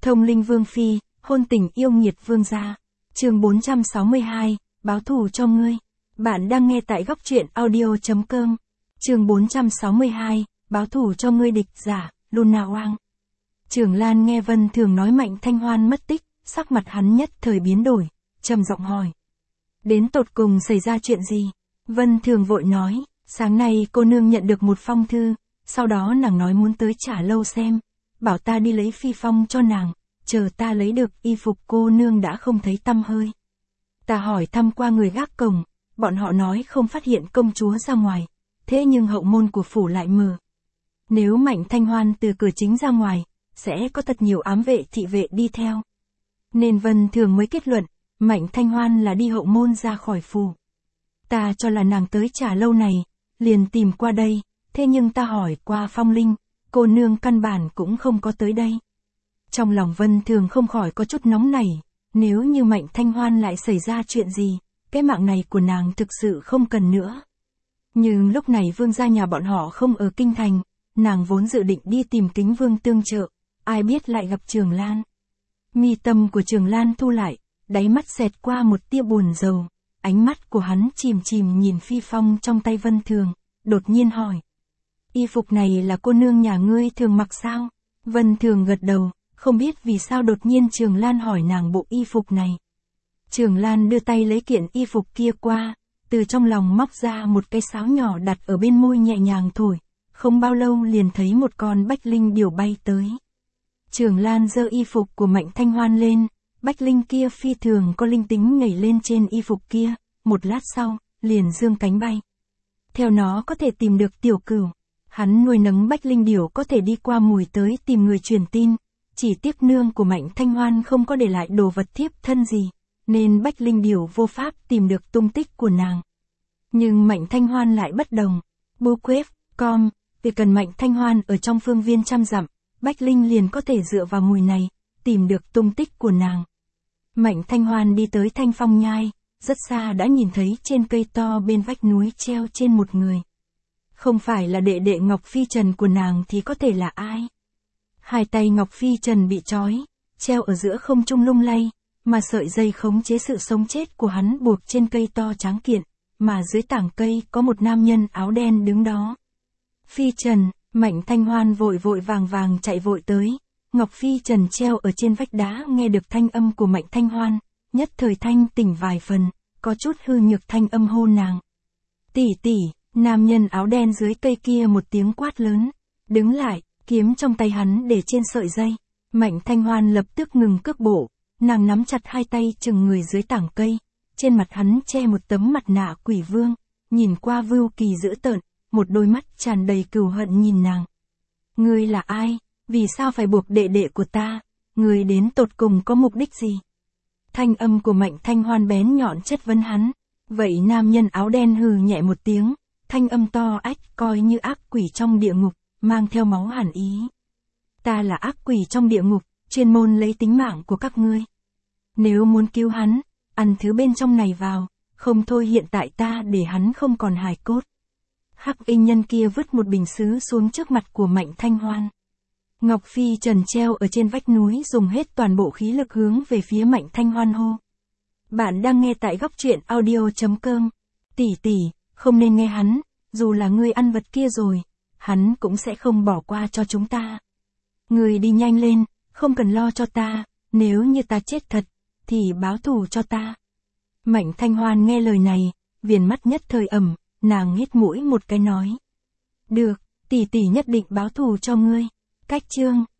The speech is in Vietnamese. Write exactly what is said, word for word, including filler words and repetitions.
Thông linh vương phi, hôn tình yêu nghiệt vương gia. Chương bốn trăm sáu mươi hai, báo thù cho ngươi. Bạn đang nghe tại góc truyện audio chấm com. Chương bốn trăm sáu mươi hai, báo thù cho ngươi địch giả, Luna Wang. Trường Lan nghe Vân Thường nói Mạnh Thanh Hoan mất tích, sắc mặt hắn nhất thời biến đổi, trầm giọng hỏi. Đến tột cùng xảy ra chuyện gì? Vân Thường vội nói, sáng nay cô nương nhận được một phong thư, sau đó nàng nói muốn tới Trả Lâu xem, bảo ta đi lấy phi phong cho nàng, chờ ta lấy được y phục cô nương đã không thấy tăm hơi. Ta hỏi thăm qua người gác cổng, bọn họ nói không phát hiện công chúa ra ngoài, thế nhưng hậu môn của phủ lại mở. Nếu Mạnh Thanh Hoan từ cửa chính ra ngoài, sẽ có thật nhiều ám vệ thị vệ đi theo. Nên Vân Thường mới kết luận, Mạnh Thanh Hoan là đi hậu môn ra khỏi phủ. Ta cho là nàng tới Trả Lâu này, liền tìm qua đây, thế nhưng ta hỏi qua Phong Linh, cô nương căn bản cũng không có tới đây. Trong lòng Vân Thường không khỏi có chút nóng nảy, nếu như Mạnh Thanh Hoan lại xảy ra chuyện gì, cái mạng này của nàng thực sự không cần nữa. Nhưng lúc này vương gia nhà bọn họ không ở kinh thành, nàng vốn dự định đi tìm Kính Vương tương trợ, ai biết lại gặp Trường Lan. Mi tâm của Trường Lan thu lại, đáy mắt xẹt qua một tia buồn rầu, ánh mắt của hắn chìm chìm nhìn phi phong trong tay Vân Thường, đột nhiên hỏi. Y phục này là cô nương nhà ngươi thường mặc sao? Vân Thường gật đầu, không biết vì sao đột nhiên Trường Lan hỏi nàng bộ y phục này. Trường Lan đưa tay lấy kiện y phục kia qua, từ trong lòng móc ra một cái sáo nhỏ đặt ở bên môi nhẹ nhàng thổi, không bao lâu liền thấy một con bách linh điểu bay tới. Trường Lan giơ y phục của Mạnh Thanh Hoan lên, bách linh kia phi thường có linh tính nhảy lên trên y phục kia, một lát sau, liền dương cánh bay. Theo nó có thể tìm được tiểu cửu, hắn nuôi nấng bách linh điểu có thể đi qua mùi tới tìm người truyền tin, chỉ tiếc nương của Mạnh Thanh Hoan không có để lại đồ vật thiếp thân gì, nên bách linh điểu vô pháp tìm được tung tích của nàng. Nhưng Mạnh Thanh Hoan lại bất đồng, bô quếp, com, vì cần Mạnh Thanh Hoan ở trong phương viên trăm dặm, bách linh liền có thể dựa vào mùi này, tìm được tung tích của nàng. Mạnh Thanh Hoan đi tới Thanh Phong Nhai, rất xa đã nhìn thấy trên cây to bên vách núi treo trên một người. Không phải là đệ đệ Ngọc Phi Trần của nàng thì có thể là ai? Hai tay Ngọc Phi Trần bị trói, treo ở giữa không trung lung lay, mà sợi dây khống chế sự sống chết của hắn buộc trên cây to tráng kiện, mà dưới tảng cây có một nam nhân áo đen đứng đó. Phi Trần, Mạnh Thanh Hoan vội vội vàng vàng chạy vội tới, Ngọc Phi Trần treo ở trên vách đá nghe được thanh âm của Mạnh Thanh Hoan, nhất thời thanh tỉnh vài phần, có chút hư nhược thanh âm hô nàng. Tỷ tỷ, nam nhân áo đen dưới cây kia một tiếng quát lớn, đứng lại, kiếm trong tay hắn để trên sợi dây. Mạnh Thanh Hoan lập tức ngừng cước bộ, nàng nắm chặt hai tay chừng người dưới tảng cây, trên mặt hắn che một tấm mặt nạ quỷ vương, nhìn qua vưu kỳ dữ tợn, một đôi mắt tràn đầy cừu hận nhìn nàng. Ngươi là ai? Vì sao phải buộc đệ đệ của ta? Ngươi đến tột cùng có mục đích gì? Thanh âm của Mạnh Thanh Hoan bén nhọn chất vấn hắn. Vậy nam nhân áo đen hừ nhẹ một tiếng, thanh âm to ách coi như ác quỷ trong địa ngục, mang theo máu hàn ý. Ta là ác quỷ trong địa ngục, chuyên môn lấy tính mạng của các ngươi. Nếu muốn cứu hắn, ăn thứ bên trong này vào, không thôi hiện tại ta để hắn không còn hài cốt. Hắc y nhân kia vứt một bình sứ xuống trước mặt của Mạnh Thanh Hoan. Ngọc Phi Trần treo ở trên vách núi dùng hết toàn bộ khí lực hướng về phía Mạnh Thanh Hoan hô. Bạn đang nghe tại góc truyện audio chấm com. Tỷ tỷ, không nên nghe hắn, dù là ngươi ăn vật kia rồi, hắn cũng sẽ không bỏ qua cho chúng ta. Ngươi đi nhanh lên, không cần lo cho ta, nếu như ta chết thật, thì báo thù cho ta. Mạnh Thanh Hoan nghe lời này, viền mắt nhất thời ẩm, nàng hít mũi một cái nói. Được, tỷ tỷ nhất định báo thù cho ngươi. Cách chương,